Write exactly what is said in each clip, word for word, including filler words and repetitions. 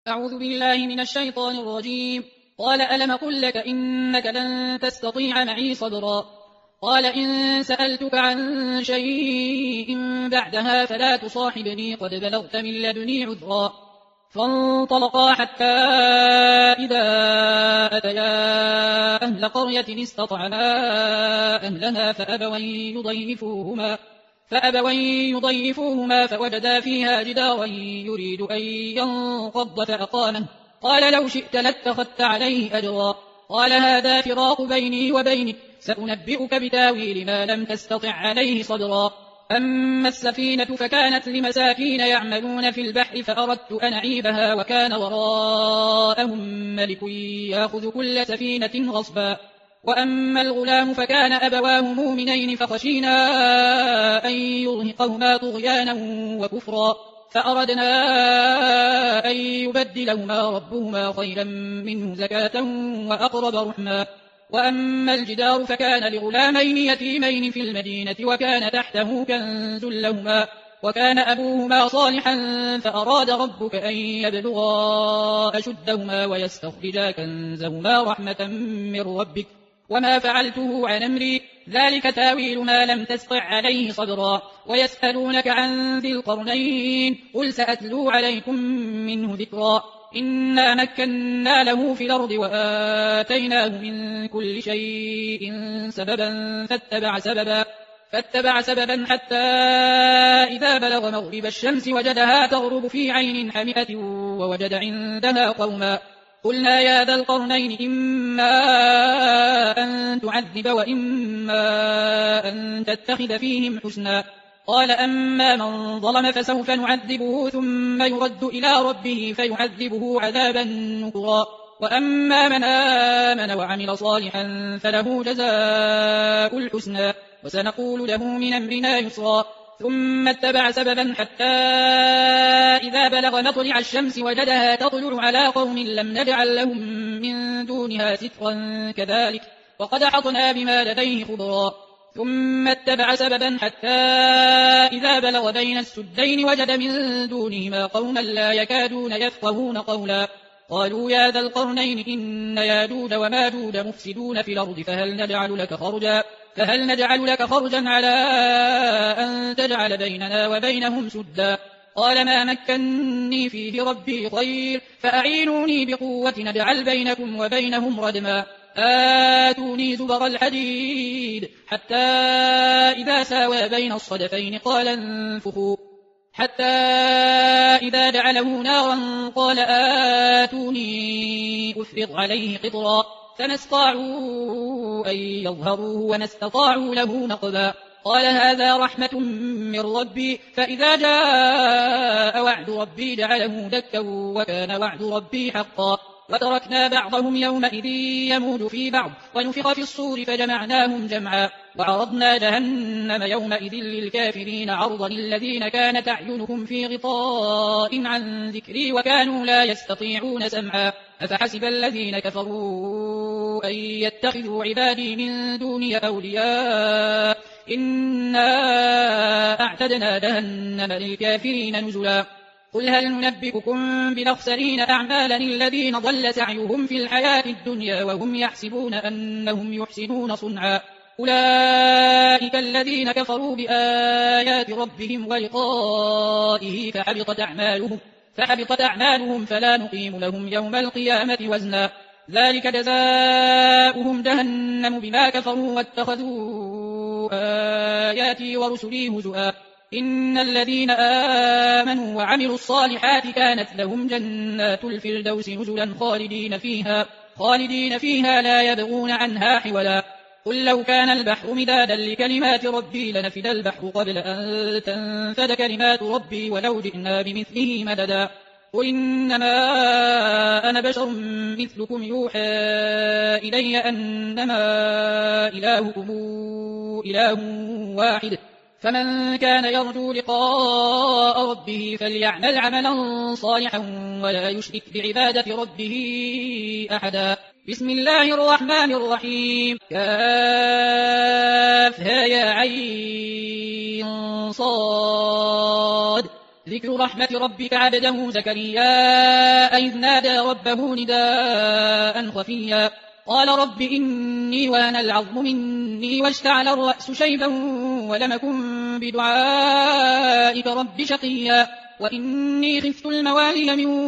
أعوذ بالله من الشيطان الرجيم. قال ألم قل لك إنك لن تستطيع معي صبرا. قال إن سألتك عن شيء بعدها فلا تصاحبني قد بلغت من لدني عذرا. فانطلقا حتى إذا أتيا أهل قرية استطعما أهلها فأبوا يضيفوهما فأبوا يضيفوهما فوجدا فيها جدارا يريد أن ينقض فأقامه. قال لو شئت لاتخذت عليه أجرا. قال هذا فراق بيني وبينك سأنبئك بتاويل ما لم تستطع عليه صبرا. أما السفينة فكانت لمساكين يعملون في البحر فأردت أن أعيبها وكان وراءهم ملك يأخذ كل سفينة غصبا. وأما الغلام فكان أبواه مؤمنين فخشينا أن يرهقهما طغيانا وكفرا فأردنا أن يبدلهما ربهما خيرا منه زكاة وأقرب رحما. وأما الجدار فكان لغلامين يتيمين في المدينة وكان تحته كنز لهما وكان أبوهما صالحا فأراد ربك أن يبلغا أشدهما ويستخرجا كنزهما رحمة من ربك وما فعلته عن أمري ذلك تاويل ما لم تستطع عليه صبرا. ويسألونك عن ذي القرنين قل سأتلو عليكم منه ذكرا. إنا مكنا له في الأرض وآتيناه من كل شيء سببا فاتبع سببا فاتبع سببا حتى إذا بلغ مغرب الشمس وجدها تغرب في عين حمئة ووجد عندها قوما. قلنا يا ذا القرنين إما أن تعذب وإما أن تتخذ فيهم حسنا. قال أما من ظلم فسوف نعذبه ثم يرد إلى ربه فيعذبه عذابا نكرا. وأما من آمن وعمل صالحا فله جزاء الحسنى وسنقول له من أمرنا يسرا. ثم اتبع سببا حتى إذا بلغ مطلع الشمس وجدها تطلع على قوم لم نجعل لهم من دونها سترا كذلك وقد أحطنا بما لديه خبرا. ثم اتبع سببا حتى إذا بلغ بين السدين وجد من دونهما قوما لا يكادون يفقهون قولا. قالوا يا ذا القرنين إن ياجوج وماجوج مفسدون في الأرض فهل نجعل لك خرجا فهل نجعل لك خرجا على أن تجعل بيننا وبينهم سدا. قال ما مكني فيه ربي خير فأعينوني بقوة نجعل بينكم وبينهم ردما. آتوني زبر الحديد حتى إذا ساوى بين الصدفين قال انفخوا حتى إذا جعله نارا قال آتوني أفرغ عليه قطرا فما استطاعوا أن يظهروه وما استطاعوا له نقبا. قال هذا رحمة من ربي فإذا جاء وعد ربي جعله دكا وكان وعد ربي حقا. وتركنا بعضهم يومئذ يموج في بعض ونفخ في الصور فجمعناهم جمعا. وعرضنا جهنم يومئذ للكافرين عرضا الذين كانت أعينهم في غطاء عن ذكري وكانوا لا يستطيعون سمعا. أفحسب الذين كفروا أن يتخذوا عبادي من دوني أولياء إنا أعتدنا جهنم للكافرين نزلا. قل هل ننبئكم بالأخسرين أعمالا الذين ضل سعيهم في الحياة الدنيا وهم يحسبون أنهم يحسنون صنعا. أولئك الذين كفروا بآيات ربهم ولقائه فحبطت أعمالهم, فحبطت أعمالهم فلا نقيم لهم يوم القيامة وزنا. ذلك جزاؤهم جهنم بما كفروا واتخذوا آياتي ورسلي هزؤا. إن الذين آمنوا وعملوا الصالحات كانت لهم جنات الفردوس نزلا خالدين فيها, خالدين فيها لا يبغون عنها حولا. قل لو كان البحر مدادا لكلمات ربي لنفد البحر قبل أن تنفد كلمات ربي ولو جئنا بمثله مددا. قل إنما أنا بشر مثلكم يوحى إلي أنما إلهكم إله واحد فمن كان يرجو لقاء ربه فليعمل عملا صالحا ولا يشرك بعبادة ربه أحدا. بسم الله الرحمن الرحيم. كافها يا عين صاد ذكر رحمة ربك عبده زكريا إذ نادى ربه نداء خفيا قال رب إني وهن العظم مني واشتعل الرأس شيبا ولم أكن بدعائك رب شقيا وإني خفت الموالي من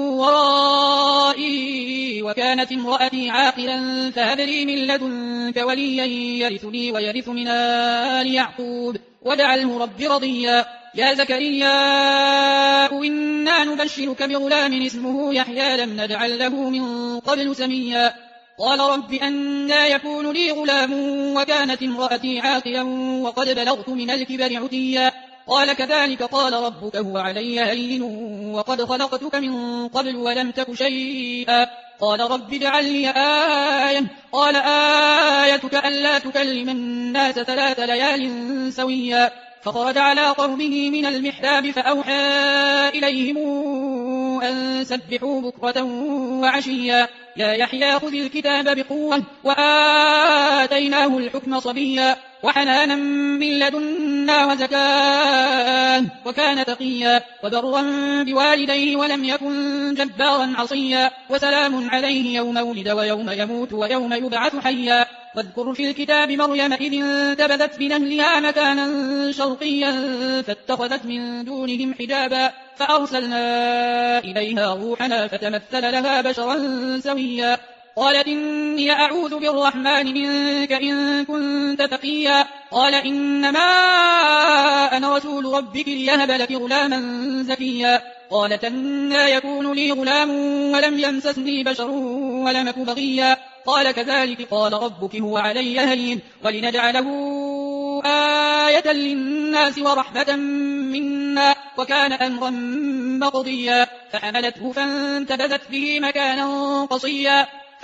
ورائي وكانت امرأتي عاقلا فهب لي من لدنك وليا يرثني ويرث من آل يعقوب واجعله رب رضيا يا زكريا إنا نبشرك بغلام اسمه يحيى لم نجعل له من قبل سميا قال رب أنى يكون لي غلام وكانت امرأتي عاقلا وقد بلغت من الكبر عتيا قال كذلك قال ربك هو علي هين وقد خلقتك من قبل ولم تك شيئا قال رب اجعل لي آية قال آيتك ألا تكلم الناس ثلاث ليال سويا فخرج على قومه من المحراب فأوحى إليهم أن سبحوا بكرة وعشيا يا يحيى خذ الكتاب بقوة وآتيناه الحكم صبيا وحنانا من لدنا وزكاة وكان تقيا وبرا بوالديه ولم يكن جبارا عصيا وسلام عليه يوم ولد ويوم يموت ويوم يبعث حيا واذكر في الكتاب مريم إذ انتبذت من أهلها مكانا شرقيا فاتخذت من دونهم حجابا فأرسلنا إليها روحنا فتمثل لها بشرا سويا قالت إني أعوذ بالرحمن منك إن كنت تقيا قال إنما أنا رسول ربك ليهب لك غلاما زكيا قالت أنى يكون لي غلام ولم يمسسني بشر ولم أك بغيا قال كذلك قال ربك هو علي هين ولنجعله آية للناس ورحمة منا وكان أمرا مقضيا فحملته فانتبذت به مكانا قصيا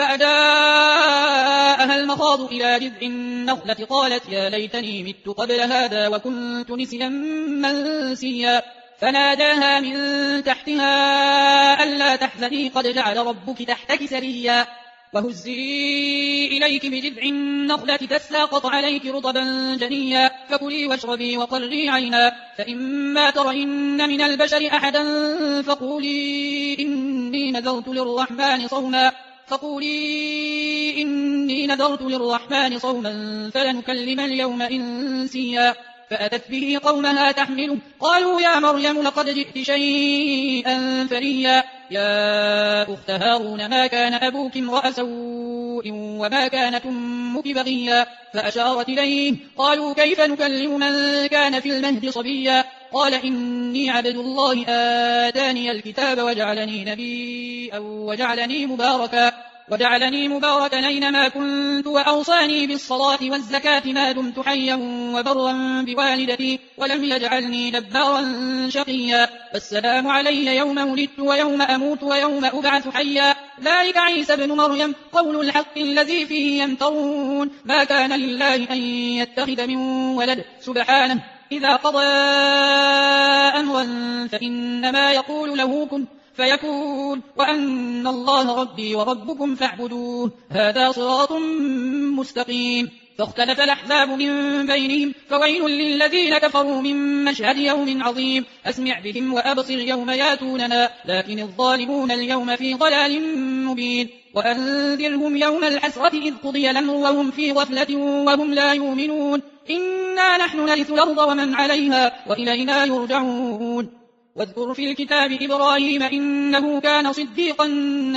فأجاءها المخاض إلى جذع النخلة قالت يا ليتني مت قبل هذا وكنت نسيا منسيا فناداها من تحتها ألا تحزني قد جعل ربك تحتك سريا وهزي إليك بجذع النخلة تساقط عليك رطبا جنيا فكلي واشربي وقري عينا فإما ترين من البشر أحدا فقولي إني نذرت للرحمن صوما فقولي إني نذرت للرحمن صوما فلنكلم اليوم إنسيا فأتت به قومها تحمله قالوا يا مريم لقد جئت شيئا فريا يا أخت هارون ما كان أبوك امرأ سوء وما كانت أمك بغيا فأشارت إليه قالوا كيف نكلم من كان في المهد صبيا قال إني عبد الله آتاني الكتاب وجعلني نبيا وجعلني مباركا وجعلني مباركا أينما كنت وأوصاني بالصلاة والزكاة ما دمت حيا وبرا بوالدتي ولم يجعلني جبارا شقيا والسلام علي يوم ولدت ويوم أموت ويوم أبعث حيا ذلك عيسى بن مريم قول الحق الذي فيه يمترون ما كان لله أن يتخذ من ولد سبحانه إذا قضى أمرا فإنما يقول له كن فيكون وأن الله ربي وربكم فاعبدوه هذا صراط مستقيم فاختلف الأحزاب من بينهم فويل للذين كفروا من مشهد يوم عظيم أسمع بهم وأبصر يوم ياتوننا لكن الظالمون اليوم في ضلال مبين وأنذرهم يوم الحسرة إذ قضي الأمر وهم في غفلة وهم لا يؤمنون إنا نحن نرث الأرض ومن عليها وإلينا يرجعون واذكر في الكتاب إبراهيم إنه كان صديقا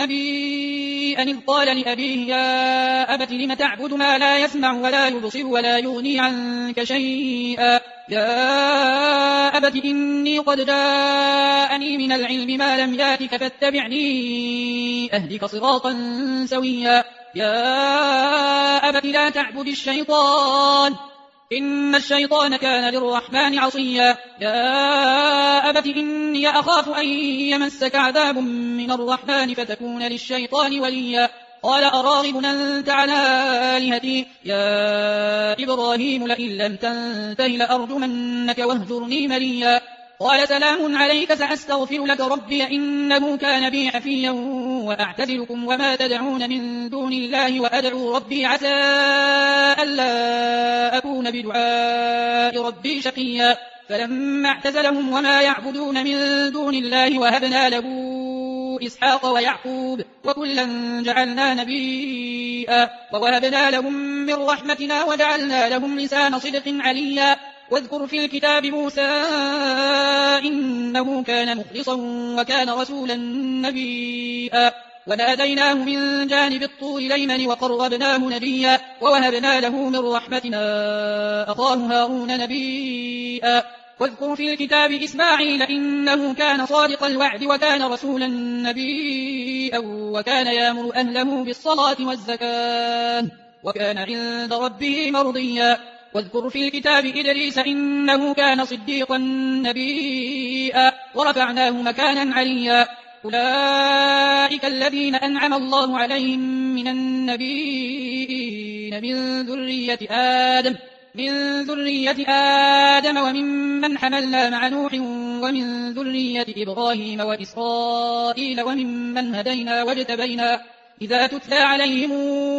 نبيا إذ قال لأبيه يا أبت لم تعبد ما لا يسمع ولا يبصر ولا يغني عنك شيئا يا أبت إني قد جاءني من العلم ما لم ياتك فاتبعني أهدك صراطا سويا يا أبت لا تعبد الشيطان إن الشيطان كان للرحمن عصيا يا أبت إني أخاف أن يمسك عذاب من الرحمن فتكون للشيطان وليا قال أراغب أنت على آلهتي يا إبراهيم لئن لم تنته لأرجمنك واهجرني مليا قال سلام عليك سأستغفر لك ربي إنه كان بي حفيا وأعتزلكم وما تدعون من دون الله وأدعو ربي عسى ألا أكون بدعاء ربي شقيا فلما اعتزلهم وما يعبدون من دون الله وهبنا له إسحاق ويعقوب وكلا جعلنا نبيئا ووهبنا لهم من رحمتنا وجعلنا لهم لسان صدق عليا. واذكر في الكتاب موسى إنه كان مخلصا وكان رسولا نبيا وناديناه من جانب الطور الأيمن وقربناه نجيا ووهبنا له من رحمتنا أخاه هارون نبيا. واذكر في الكتاب إسماعيل إنه كان صادق الوعد وكان رسولا نبيا وكان يأمر أهله بالصلاة والزكاة وكان عند ربه مرضيا. واذكر في الكتاب إدريس إنه كان صديقا نبيا ورفعناه مكانا عليا. أولئك الذين أنعم الله عليهم من النبيين من ذرية آدم من ذرية آدم وممن حملنا مع نوح ومن ذرية إبراهيم وإسرائيل وممن هدينا واجتبينا إذا تتلى عليهم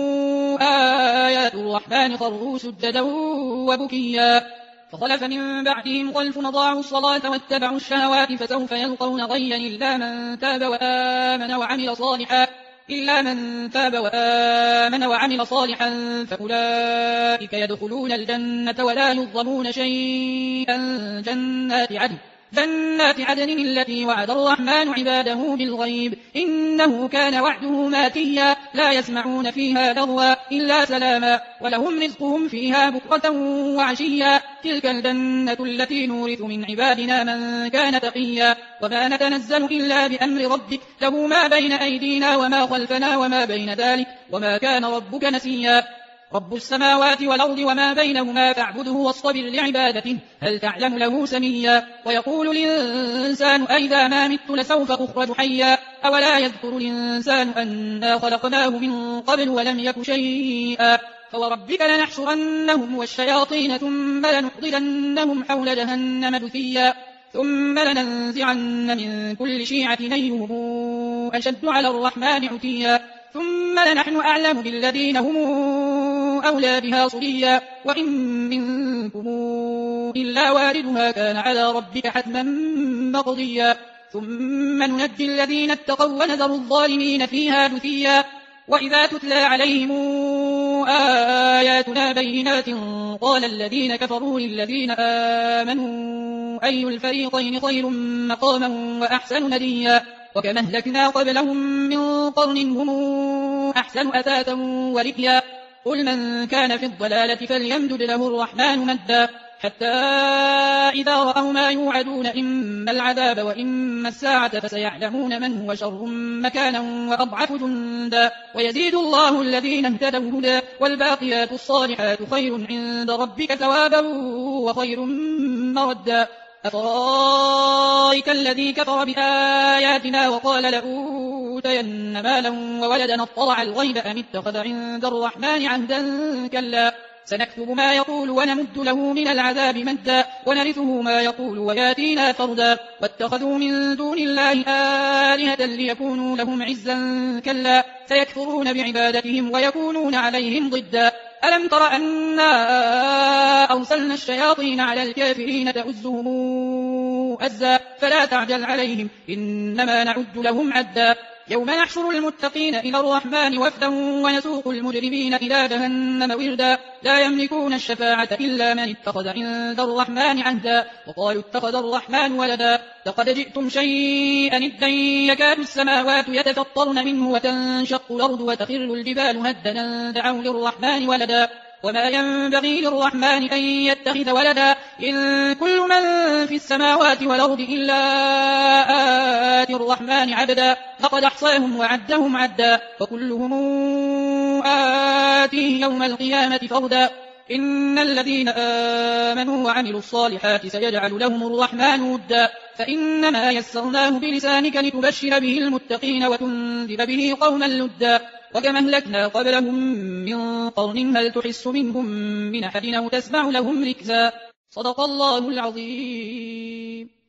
آيات الرحمن خروا سجدا وبكيا. فخلف من بعدهم خلف أضاعوا الصلاة واتبعوا الشهوات فسوف يلقون غيا إلا من تاب وآمن وعمل صالحا إلا من تاب وآمن وعمل صالحا فأولئك يدخلون الجنة ولا يظلمون شيئا. جنات عدن جنات عدن التي وعد الرحمن عباده بالغيب إنه كان وعده ماتيا لا يسمعون فيها لغوا إلا سلاما ولهم رزقهم فيها بكرة وعشيا. تلك الجنة التي نورث من عبادنا من كان تقيا. وما نتنزل إلا بأمر ربك له ما بين أيدينا وما خلفنا وما بين ذلك وما كان ربك نسيا. رب السماوات والأرض وما بينهما فاعبده واصطبر لعبادته هل تعلم له سميا. ويقول الإنسان أئذا ما مت لسوف أخرج حيا أولا يذكر الإنسان أنا خلقناه من قبل ولم يك شيئا. فوربك لنحشرنهم والشياطين ثم لنحضرنهم حول جهنم جثيا ثم لننزعن من كل شيعة أيهم أشد على الرحمن عتيا ثم لنحن أعلم بالذين هم أولى بها صليا وإن منكم إلا واردها كان على ربك حتما مقضيا ثم ننجي الذين اتقوا ونذر الظالمين فيها جثيا. وإذا تتلى عليهم آياتنا بينات قال الذين كفروا للذين آمنوا أي الفريقين خير مقاما وأحسن نديا. وكما أهلكنا قبلهم من قرن هم أحسن أثاثا ورئيا. قل من كان في الضلالة فليمدد له الرحمن مدا حتى إذا رأوا ما يوعدون إما العذاب وإما الساعة فسيعلمون من هو شر مكانا وأضعف جندا. ويزيد الله الذين اهتدوا هدى والباقيات الصالحات خير عند ربك ثوابا وخير مردا. أفرأيت الذي كفر بآياتنا وقال لأوتين مالا وولدا اطلع الغيب أم اتخذ عند الرحمن عهدا كلا سنكتب ما يقول ونمد له من العذاب مدا ونرثه ما يقول وياتينا فردا. واتخذوا من دون الله آلهة ليكونوا لهم عزا كلا سيكفرون بعبادتهم ويكونون عليهم ضدا. ألم تر أنا أرسلنا الشياطين على الكافرين تؤزهم أزا فلا تعجل عليهم إنما نعد لهم عدا. يوم نحشر المتقين إلى الرحمن وفدا ونسوق المجرمين إلى جهنم وردا لا يملكون الشفاعة إلا من اتخذ عند الرحمن عهدا وقالوا اتخذ الرحمن ولدا لقد جئتم شيئا إدا يكاد السماوات يتفطرن منه وتنشق الأرض وتخر الجبال هدا دعوا للرحمن ولدا وما ينبغي للرحمن أن يتخذ ولدا إن كل من في السماوات والأرض إلا آتي الرحمن عبدا لقد أحصاهم وعدهم عدا وكلهم آتيه يوم القيامة فردا. إن الذين آمنوا وعملوا الصالحات سيجعل لهم الرحمن ودا فإنما يسرناه بلسانك لتبشر به المتقين وتنذر به قوما لدا. وكما أهلكنا قبلهم من قرن هل تحس منهم من أحد أو تسمع لهم ركزا. صدق الله العظيم.